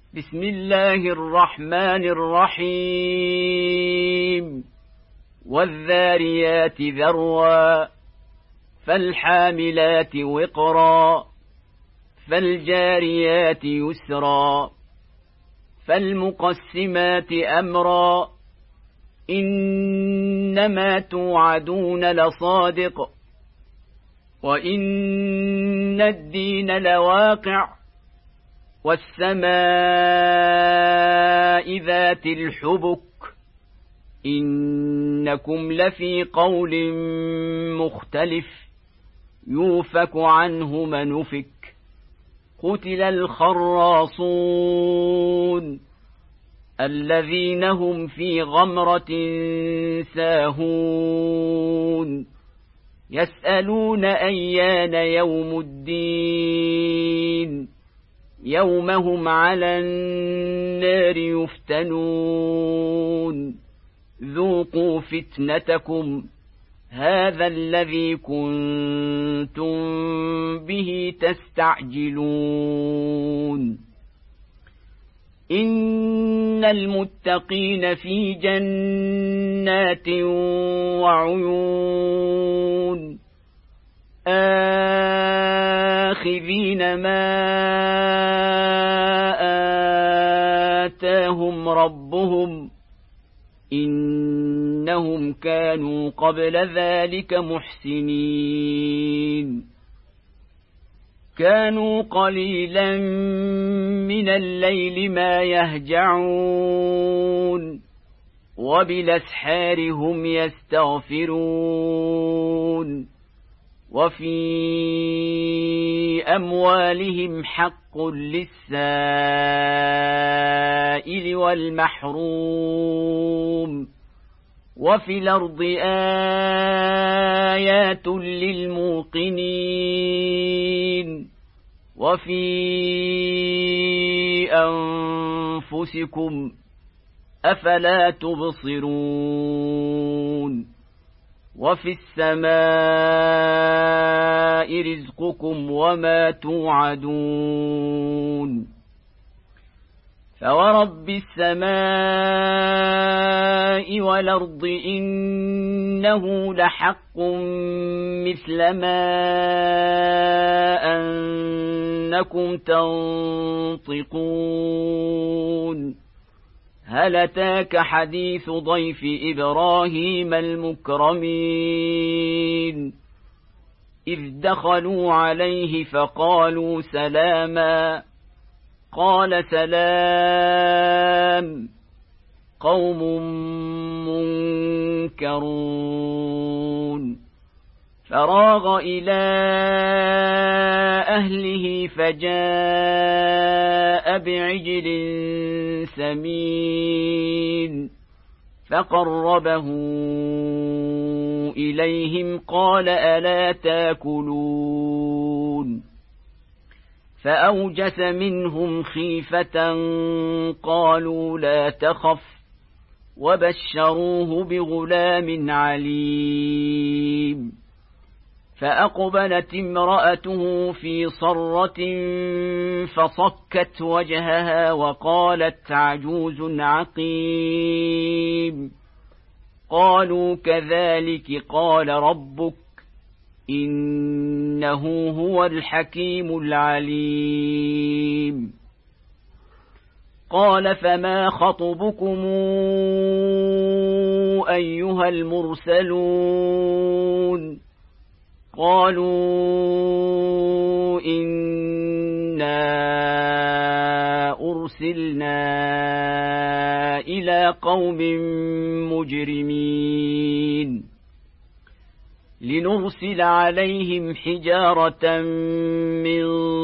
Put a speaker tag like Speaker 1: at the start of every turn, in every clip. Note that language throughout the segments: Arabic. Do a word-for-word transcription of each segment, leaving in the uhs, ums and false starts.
Speaker 1: بسم الله الرحمن الرحيم والذاريات ذروا فالحاملات وقرا فالجاريات يسرا فالمقسمات أمرا إنما توعدون لصادق وإن الدين لواقع والسماء ذات الحبك إنكم لفي قول مختلف يوفك عنه من أفك قتل الخراصون الذين هم في غمرة ساهون يسألون أيان يوم الدين يوم هم على النار يفتنون ذوقوا فتنتكم هذا الذي كنتم به تستعجلون إن المتقين في جنات وعيون آخذين ما آتاهم ربهم إنهم كانوا قبل ذلك محسنين كانوا قليلا من الليل ما يهجعون وبالأسحار هم يستغفرون وفي أموالهم حق للسائل والمحروم وفي الأرض آيات للموقنين وفي أنفسكم أفلا تبصرون وفي السماء رزقكم وما توعدون فورب السماء والأرض إنه لحق مثل ما أنكم تنطقون هل أتاك حديث ضيف إبراهيم المكرمين إذ دخلوا عليه فقالوا سلاما قال سلام قوم منكرون فراغ إلى أهله فجاء بعجل سمين فقربه إليهم قال ألا تاكلون فأوجس منهم خيفة قالوا لا تخف وبشروه بغلام عليم فأقبلت امرأته في صرة فصكت وجهها وقالت عجوز عقيم قالوا كذلك قال ربك إنه هو الحكيم العليم قال فما خطبكم أيها المرسلون قالوا إنا أرسلنا إلى قوم مجرمين لنرسل عليهم حجارة من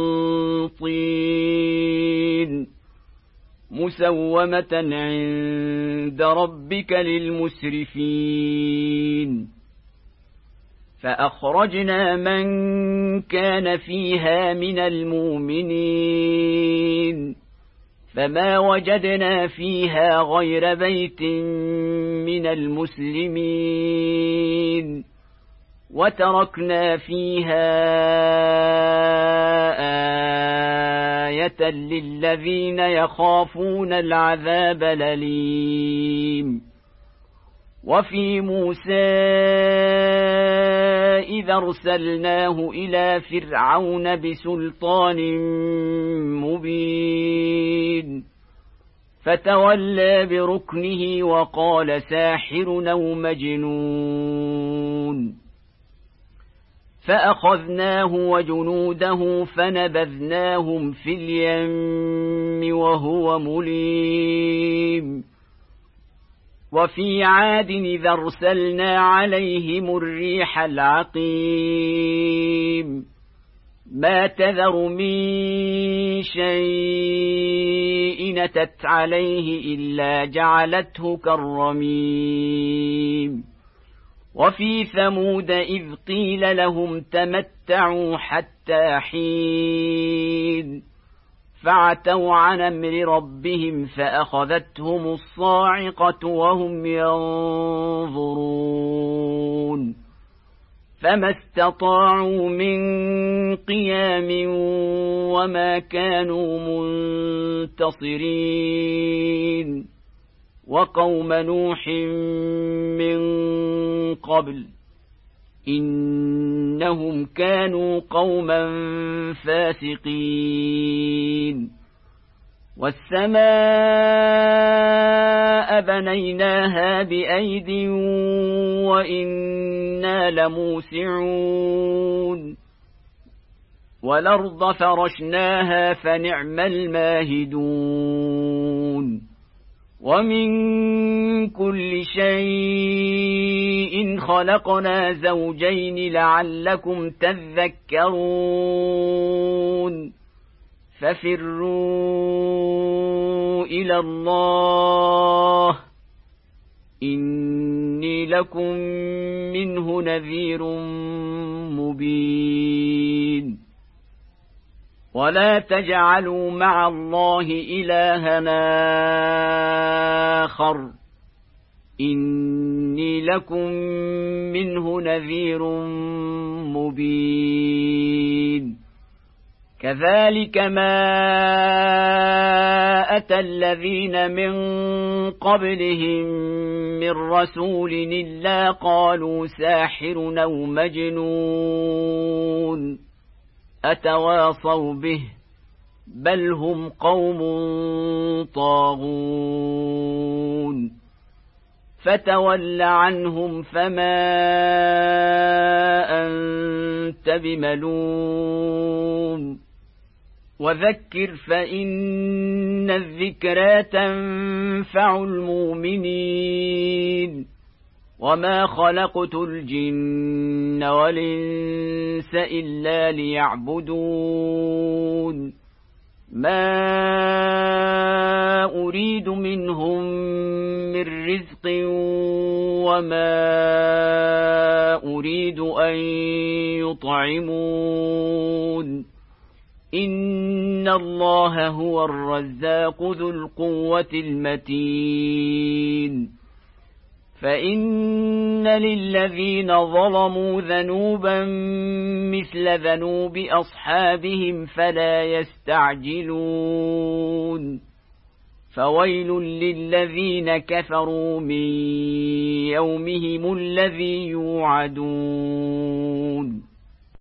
Speaker 1: طين مسومة عند ربك للمسرفين فأخرجنا من كان فيها من المؤمنين فما وجدنا فيها غير بيت من المسلمين وتركنا فيها آية للذين يخافون العذاب الأليم. وفي موسى إذا أرسلناه إلى فرعون بسلطان مبين فتولى بركنه وقال ساحر أو مجنون، فأخذناه وجنوده فنبذناهم في اليم وهو مليم. وفي عاد إذا أرسلنا عليهم الريح العقيم ما تذر من شيء أتت عليه إلا جعلته كالرميم. وفي ثمود إذ قيل لهم تمتعوا حتى حين فعتوا عن أمر ربهم فأخذتهم الصاعقة وهم ينظرون فما استطاعوا من قيام وما كانوا منتصرين. وقوم نوح من قبل إنهم كانوا قوما فاسقين. والسماء بنيناها بأيد وإنا لموسعون والأرض فرشناها فنعم الماهدون. ومن كل شيء خلقنا زوجين لعلكم تذكرون. ففروا إلى الله إني لكم منه نذير مبين. ولا تجعلوا مع الله إلهنا آخر إني لكم منه نذير مبين. كذلك ما أتى الذين من قبلهم من رسول إلا قالوا ساحر أو مجنون أتواصوا به بل هم قوم طاغون. فتول عنهم فما أنت بملوم وذكر فإن الذكرى تنفع المؤمنين. وما خلقت الجن والإنس إلا ليعبدون ما أريد منهم من رزق وما أريد أن يطعمون إن الله هو الرزاق ذو القوة المتين. فإن للذين ظلموا ذنوبا مثل ذنوب أصحابهم فلا يستعجلون. فويل للذين كفروا من يومهم الذي يوعدون.